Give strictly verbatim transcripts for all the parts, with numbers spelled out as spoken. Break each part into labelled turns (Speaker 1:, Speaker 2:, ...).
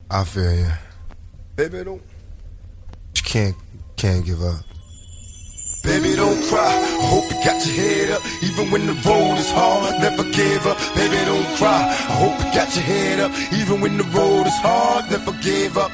Speaker 1: I feel you. Baby, don't. You can't, can't give up.
Speaker 2: Baby, don't cry. I hope you got your head up. Even when the road is hard, never give up. Baby, don't cry. I hope you got your head up. Even when the road is hard, never give up.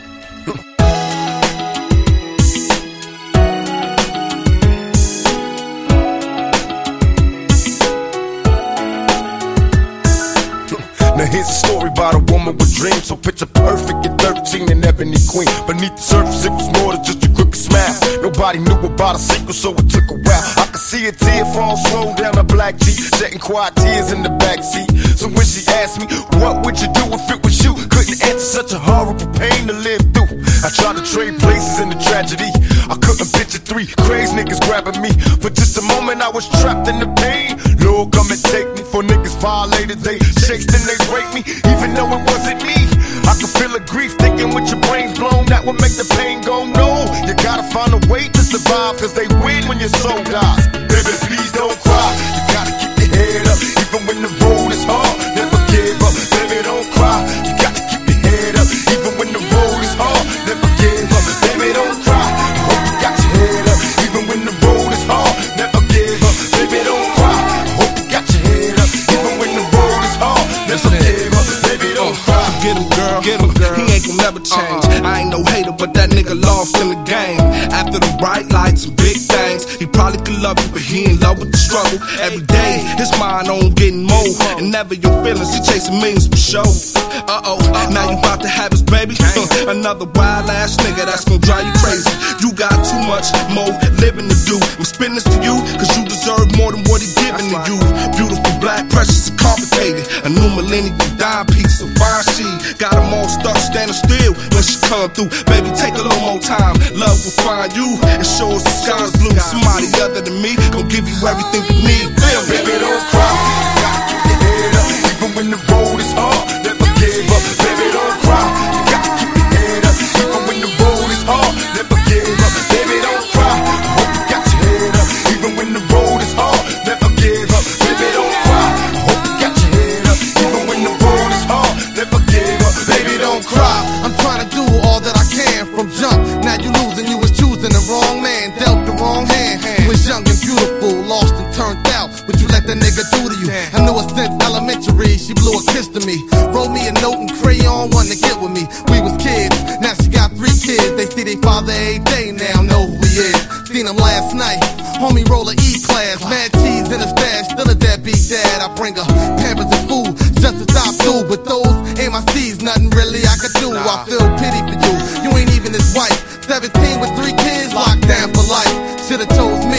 Speaker 2: Now here's a story about a woman with dreams. So picture perfect at thirteen and ebony queen. Beneath the surface it was more than just a crooked smile. Nobody knew about a secret, so it took a while. I could see a tear fall slow down a black Jeep, shedding quiet tears in the backseat. So when she asked me, what would you do if it was you? Couldn't answer, such a horrible pain to live through. I tried to trade places in the tragedy. I couldn't picture three crazy niggas grabbing me. For just a moment I was trapped in the pain. Lord, come and take me. For niggas violated, they chased and they raped me, even though it wasn't me. I could feel the grief thinking with your brains blown, that would make the pain go no. You gotta find a way to survive, cause they win when your soul dies. Baby, please don't cry. You gotta keep your head up, even when the road is hard, never give up. Baby, don't cry. You gotta keep your head up, even when the road is hard, never give up. Baby, don't cry. I hope you got your head up, even when the road is hard, never give up. Baby, don't cry. I hope you got your head up, even when the road is hard, never give up. Baby, don't cry.
Speaker 3: Get him, girl, get him, girl. He ain't gon' never change. Uh-uh. I ain't no hater, but that nigga lost in the game. After the bright lights and big things, he probably could love you, but he in love with the struggle. Every day, his mind on getting more. And never your feelings, he chasing millions for show. Uh-oh, Uh-oh. Now you about to have his baby. Uh, another wild ass nigga that's gon' drive you crazy. You got too much more living to do. I'm spinning this to you, cause you deserve more than what he giving to you. Beautiful, black, precious, and complicated. A new millennium dime piece of fine she got them all stuck standing still when she come through. Baby, take a little more time. Love will find you and show us the sky's blue. Somebody other than me gon' give you everything you need. Feel me?
Speaker 2: Baby, don't cry. You gotta keep your head up, even when the road is hard, never give up. Baby, don't cry. You gotta keep your head up, even when the road is hard, never give up. Baby, don't cry. I hope you got your head up, even when the road is hard, never give up. Baby, don't cry. I hope you got your head up, even when the road is hard, never give up. Baby, don't cry.
Speaker 4: I'm trying to do all that I can from jump. Now you losing, you was choosing the wrong man, dealt the wrong hand. You was young and beautiful, lost and turned out. What you let that nigga do to you? I knew her since elementary, she blew a kiss to me. Wrote me a note and crayon, wanted to get with me. We was kids, now she got three kids. They see their father every day, now know who he is. Seen him last night, homie roll a E-class. Mad cheese in the stash, still a deadbeat dad. I bring her pampers and food, just to stop through. But those ain't my C's, nothing really I could do. I feel pity for you, you ain't even his wife. Seventeen with three kids, locked down for life. Should've chose me.